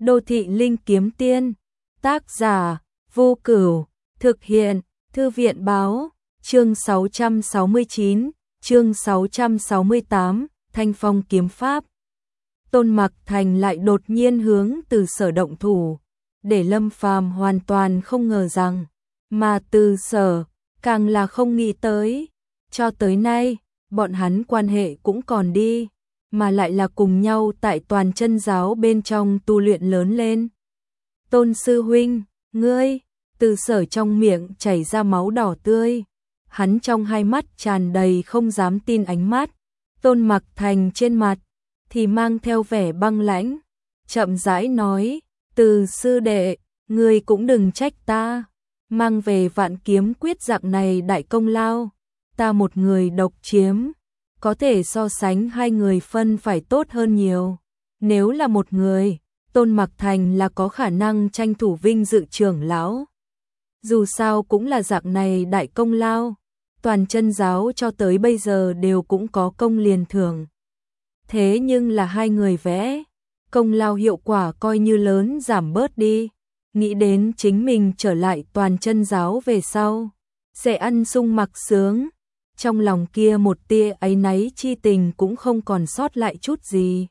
Đô thị linh kiếm tiên. Tác giả Vô Cửu. Thực hiện Thư viện báo. Chương 669, chương 668, Thanh Phong kiếm pháp. Tôn Mặc Thành lại đột nhiên hướng Từ Sở động thủ, để Lâm Phàm hoàn toàn không ngờ rằng, mà Từ Sở càng là không nghĩ tới, cho tới nay, bọn hắn quan hệ cũng còn đi, mà lại là cùng nhau tại Toàn Chân giáo bên trong tu luyện lớn lên. Tôn sư huynh, ngươi, Từ Sở trong miệng chảy ra máu đỏ tươi, hắn trong hai mắt tràn đầy không dám tin ánh mắt. Tôn Mặc Thành trên mặt thì mang theo vẻ băng lãnh, chậm rãi nói, Từ sư đệ, ngươi cũng đừng trách ta, mang về Vạn Kiếm Quyết dạng này đại công lao, ta một người độc chiếm, có thể so sánh hai người phân phải tốt hơn nhiều. Nếu là một người, Tôn Mặc Thành là có khả năng tranh thủ vinh dự trưởng lão. Dù sao cũng là dạng này đại công lao, Toàn Chân giáo cho tới bây giờ đều cũng có công liền thưởng. Thế nhưng là hai người vẽ, công lao hiệu quả coi như lớn giảm bớt đi. Nghĩ đến chính mình trở lại Toàn Chân giáo về sau, sẽ ăn sung mặc sướng. Trong lòng kia một tia áy náy chi tình cũng không còn sót lại chút gì.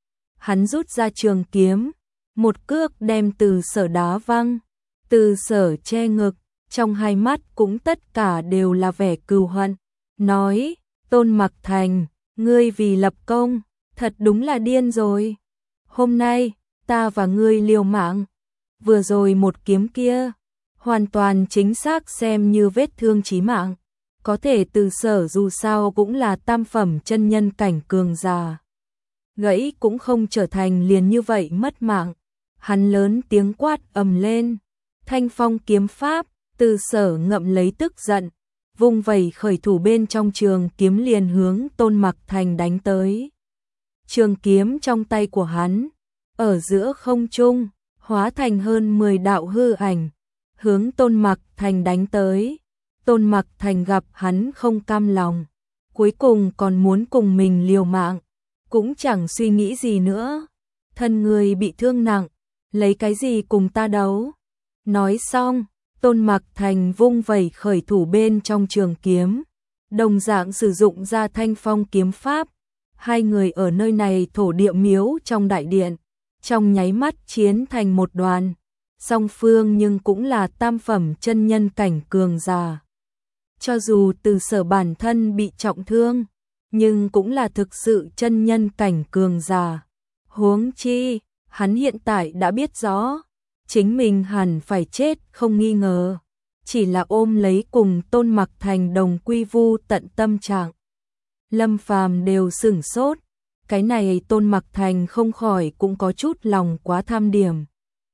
Hắn rút ra trường kiếm, một cước đem Từ Sở đá văng. Từ Sở che ngực, trong hai mắt cũng tất cả đều là vẻ cừu hận. Nói, Tôn Mặc Thành, ngươi vì lập công, thật đúng là điên rồi. Hôm nay, ta và ngươi liều mạng. Vừa rồi một kiếm kia, hoàn toàn chính xác xem như vết thương chí mạng. Có thể Từ Sở dù sao cũng là tam phẩm chân nhân cảnh cường giả. Gãy cũng không trở thành liền như vậy mất mạng. Hắn lớn tiếng quát ầm lên. Thanh Phong kiếm pháp. Từ Sở ngậm lấy tức giận, vung vẩy khởi thủ bên trong trường kiếm liền hướng Tôn Mặc Thành đánh tới. Trường kiếm trong tay của hắn, ở giữa không trung, hóa thành hơn 10 đạo hư ảnh, hướng Tôn Mặc Thành đánh tới. Tôn Mặc Thành gặp hắn không cam lòng, cuối cùng còn muốn cùng mình liều mạng, cũng chẳng suy nghĩ gì nữa. Thân người bị thương nặng, lấy cái gì cùng ta đấu? Nói xong, Tôn Mặc Thành vung vẩy khởi thủ bên trong trường kiếm, đồng dạng sử dụng ra Thanh Phong kiếm pháp. Hai người ở nơi này thổ địa miếu trong đại điện, trong nháy mắt chiến thành một đoàn. Song phương nhưng cũng là tam phẩm chân nhân cảnh cường giả. Cho dù Từ Sở bản thân bị trọng thương, nhưng cũng là thực sự chân nhân cảnh cường giả. Huống chi, hắn hiện tại đã biết rõ, chính mình hẳn phải chết không nghi ngờ, chỉ là ôm lấy cùng Tôn Mặc Thành đồng quy vu tận tâm trạng. Lâm Phàm đều sửng sốt, cái này Tôn Mặc Thành không khỏi cũng có chút lòng quá tham điểm.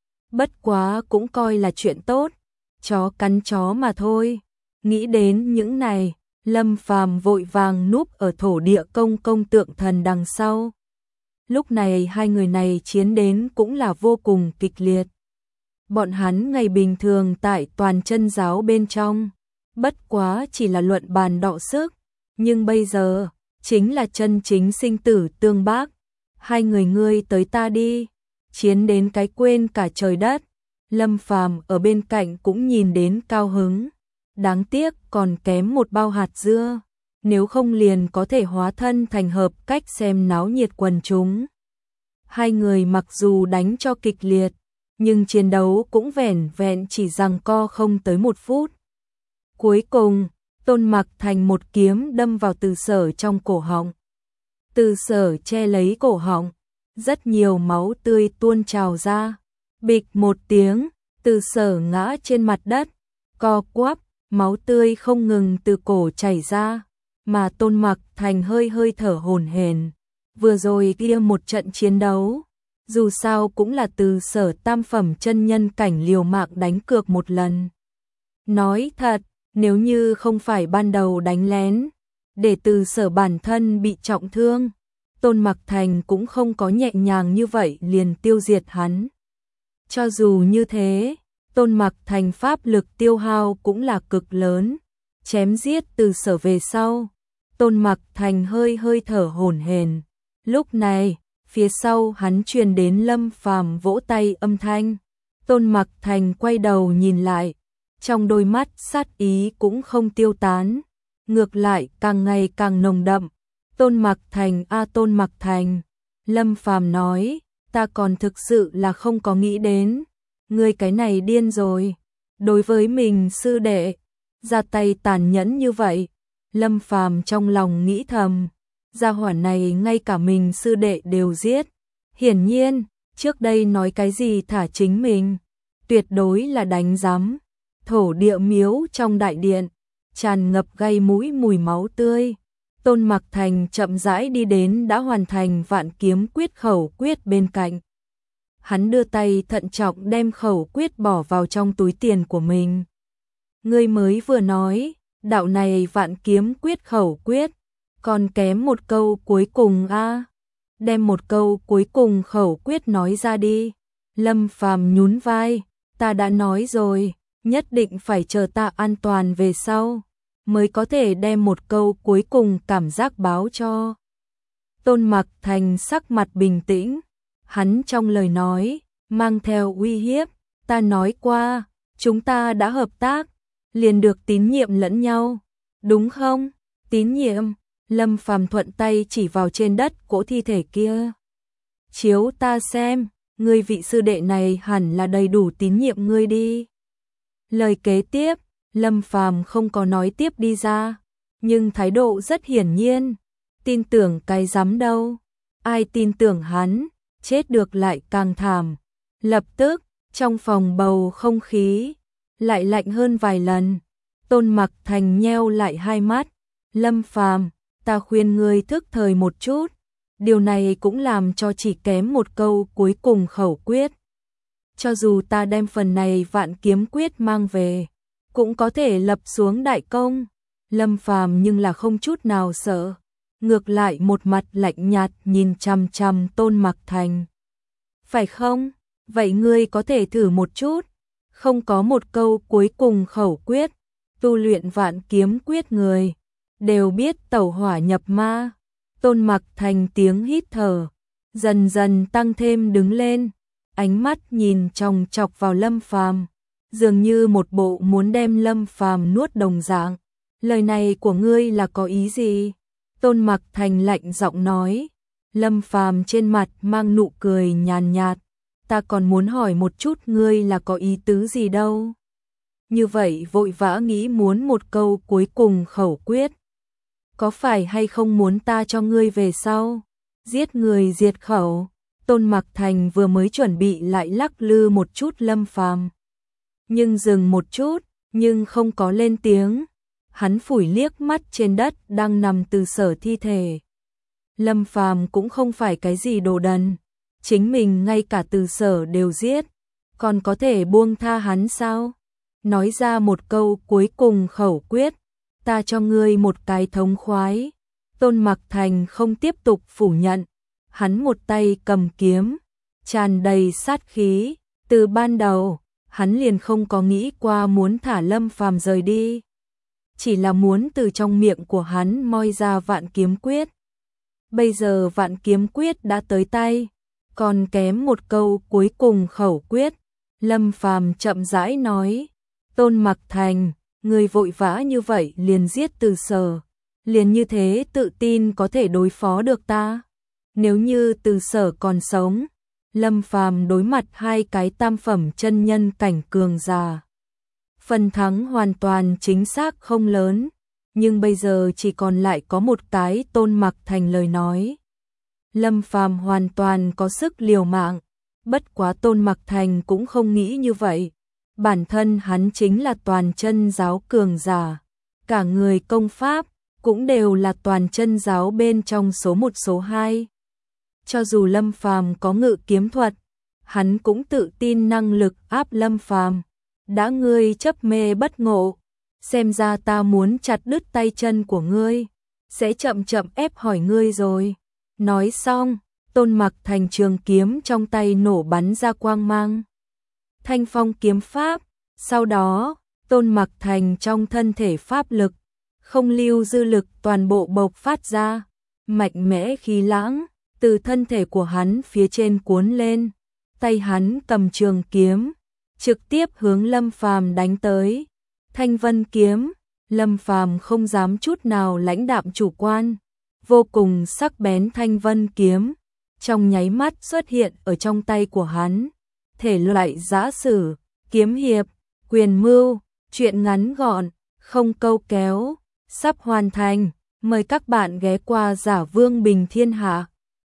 Bất quá cũng coi là chuyện tốt, chó cắn chó mà thôi. Nghĩ đến những này, Lâm Phàm vội vàng núp ở thổ địa công tượng thần đằng sau. Lúc này hai người này chiến đến cũng là vô cùng kịch liệt. Bọn hắn ngày bình thường tại Toàn Chân giáo bên trong, bất quá chỉ là luận bàn đọ sức, nhưng bây giờ, chính là chân chính sinh tử tương bác. Hai người ngươi tới ta đi, chiến đến cái quên cả trời đất. Lâm Phàm ở bên cạnh cũng nhìn đến cao hứng. Đáng tiếc còn kém một bao hạt dưa, nếu không liền có thể hóa thân thành hợp cách xem náo nhiệt quần chúng. Hai người mặc dù đánh cho kịch liệt, nhưng chiến đấu cũng vẻn vẹn chỉ giằng co không tới 1 phút. Cuối cùng, Tôn Mặc Thành một kiếm đâm vào Từ Sở trong cổ họng. Từ Sở che lấy cổ họng, rất nhiều máu tươi tuôn trào ra. Bịch một tiếng, Từ Sở ngã trên mặt đất, co quắp, máu tươi không ngừng từ cổ chảy ra, mà Tôn Mặc Thành hơi thở hổn hển. Vừa rồi kia một trận chiến đấu, dù sao cũng là Từ Sở tam phẩm chân nhân cảnh liều mạng đánh cược một lần. Nói thật, nếu như không phải ban đầu đánh lén, để Từ Sở bản thân bị trọng thương, Tôn Mặc Thành cũng không có nhẹ nhàng như vậy liền tiêu diệt hắn. Cho dù như thế, Tôn Mặc Thành pháp lực tiêu hao cũng là cực lớn. Chém giết Từ Sở về sau, Tôn Mặc Thành hơi thở hổn hển. Lúc này, phía sau hắn truyền đến Lâm Phàm vỗ tay âm thanh. Tôn Mặc Thành quay đầu nhìn lại, trong đôi mắt sát ý cũng không tiêu tán, ngược lại càng ngày càng nồng đậm. Tôn Mặc Thành a Tôn Mặc Thành, Lâm Phàm nói, ta còn thực sự là không có nghĩ đến, ngươi cái này điên rồi, đối với mình sư đệ, ra tay tàn nhẫn như vậy. Lâm Phàm trong lòng nghĩ thầm, gia hỏa này ngay cả mình sư đệ đều giết. Hiển nhiên, trước đây nói cái gì thả chính mình, tuyệt đối là đánh giám. Thổ địa miếu trong đại điện, tràn ngập gây mũi mùi máu tươi. Tôn Mặc Thành chậm rãi đi đến đã hoàn thành Vạn Kiếm Quyết khẩu quyết bên cạnh. Hắn đưa tay thận trọng đem khẩu quyết bỏ vào trong túi tiền của mình. Ngươi mới vừa nói, đạo này Vạn Kiếm Quyết khẩu quyết, còn kém một câu cuối cùng a. Đem một câu cuối cùng khẩu quyết nói ra đi. Lâm Phàm nhún vai, ta đã nói rồi, nhất định phải chờ ta an toàn về sau, mới có thể đem một câu cuối cùng cảm giác báo cho. Tôn Mặc Thành sắc mặt bình tĩnh, hắn trong lời nói, mang theo uy hiếp, ta nói qua, chúng ta đã hợp tác, liền được tín nhiệm lẫn nhau, đúng không? Tín nhiệm, Lâm Phàm thuận tay chỉ vào trên đất cỗ thi thể kia. Chiếu ta xem, ngươi vị sư đệ này hẳn là đầy đủ tín nhiệm ngươi đi. Lời kế tiếp, Lâm Phàm không có nói tiếp đi ra, nhưng thái độ rất hiển nhiên, tin tưởng cái rắm đâu, ai tin tưởng hắn, chết được lại càng thảm. Lập tức, trong phòng bầu không khí lại lạnh hơn vài lần. Tôn Mặc Thành nheo lại hai mắt, Lâm Phàm, ta khuyên ngươi thức thời một chút, điều này cũng làm cho chỉ kém một câu cuối cùng khẩu quyết. Cho dù ta đem phần này Vạn Kiếm Quyết mang về, cũng có thể lập xuống đại công. Lâm Phàm nhưng là không chút nào sợ, ngược lại một mặt lạnh nhạt nhìn chằm chằm Tôn Mặc Thành. Phải không? Vậy ngươi có thể thử một chút, không có một câu cuối cùng khẩu quyết, tu luyện Vạn Kiếm Quyết người đều biết tẩu hỏa nhập ma. Tôn Mặc Thành tiếng hít thở dần dần tăng thêm đứng lên, ánh mắt nhìn chòng chọc vào Lâm Phàm, dường như một bộ muốn đem Lâm Phàm nuốt đồng dạng. Lời này của ngươi là có ý gì? Tôn Mặc Thành lạnh giọng nói. Lâm Phàm trên mặt mang nụ cười nhàn nhạt, ta còn muốn hỏi một chút ngươi là có ý tứ gì đâu. Như vậy vội vã nghĩ muốn một câu cuối cùng khẩu quyết, có phải hay không muốn ta cho ngươi về sau giết người diệt khẩu? Tôn Mặc Thành vừa mới chuẩn bị lại lắc lư một chút Lâm Phàm, nhưng dừng một chút, nhưng không có lên tiếng. Hắn phủi liếc mắt trên đất đang nằm Từ Sở thi thể. Lâm Phàm cũng không phải cái gì đồ đần, chính mình ngay cả Từ Sở đều giết, còn có thể buông tha hắn sao? Nói ra một câu cuối cùng khẩu quyết, ta cho ngươi một cái thống khoái. Tôn Mặc Thành không tiếp tục phủ nhận, hắn một tay cầm kiếm, tràn đầy sát khí. Từ ban đầu, hắn liền không có nghĩ qua muốn thả Lâm Phàm rời đi, chỉ là muốn từ trong miệng của hắn moi ra Vạn Kiếm Quyết. Bây giờ Vạn Kiếm Quyết đã tới tay, còn kém một câu cuối cùng khẩu quyết. Lâm Phàm chậm rãi nói, Tôn Mặc Thành, người vội vã như vậy liền giết Từ Sở, liền như thế tự tin có thể đối phó được ta? Nếu như Từ Sở còn sống, Lâm Phàm đối mặt hai cái tam phẩm chân nhân cảnh cường giả, phần thắng hoàn toàn chính xác không lớn, nhưng bây giờ chỉ còn lại có một cái Tôn Mặc Thành lời nói. Lâm Phàm hoàn toàn có sức liều mạng, bất quá Tôn Mặc Thành cũng không nghĩ như vậy. Bản thân hắn chính là toàn chân giáo cường giả, cả người công pháp cũng đều là toàn chân giáo bên trong số 1 số 2. Cho dù Lâm Phàm có ngự kiếm thuật, hắn cũng tự tin năng lực áp Lâm Phàm. Đã ngươi chấp mê bất ngộ, xem ra ta muốn chặt đứt tay chân của ngươi, sẽ chậm chậm ép hỏi ngươi rồi. Nói xong, Tôn Mặc Thành trường kiếm trong tay nổ bắn ra quang mang. Thanh phong kiếm pháp, sau đó, Tôn Mặc Thành trong thân thể pháp lực, không lưu dư lực toàn bộ bộc phát ra, mạnh mẽ khí lãng, từ thân thể của hắn phía trên cuốn lên, tay hắn cầm trường kiếm, trực tiếp hướng Lâm Phàm đánh tới. Thanh Vân kiếm, Lâm Phàm không dám chút nào lãnh đạm chủ quan, vô cùng sắc bén Thanh Vân kiếm, trong nháy mắt xuất hiện ở trong tay của hắn. Thể loại giã sử, kiếm hiệp, quyền mưu, truyện ngắn gọn, không câu kéo, sắp hoàn thành. Mời các bạn ghé qua Giả Vương Bình Thiên Hạ.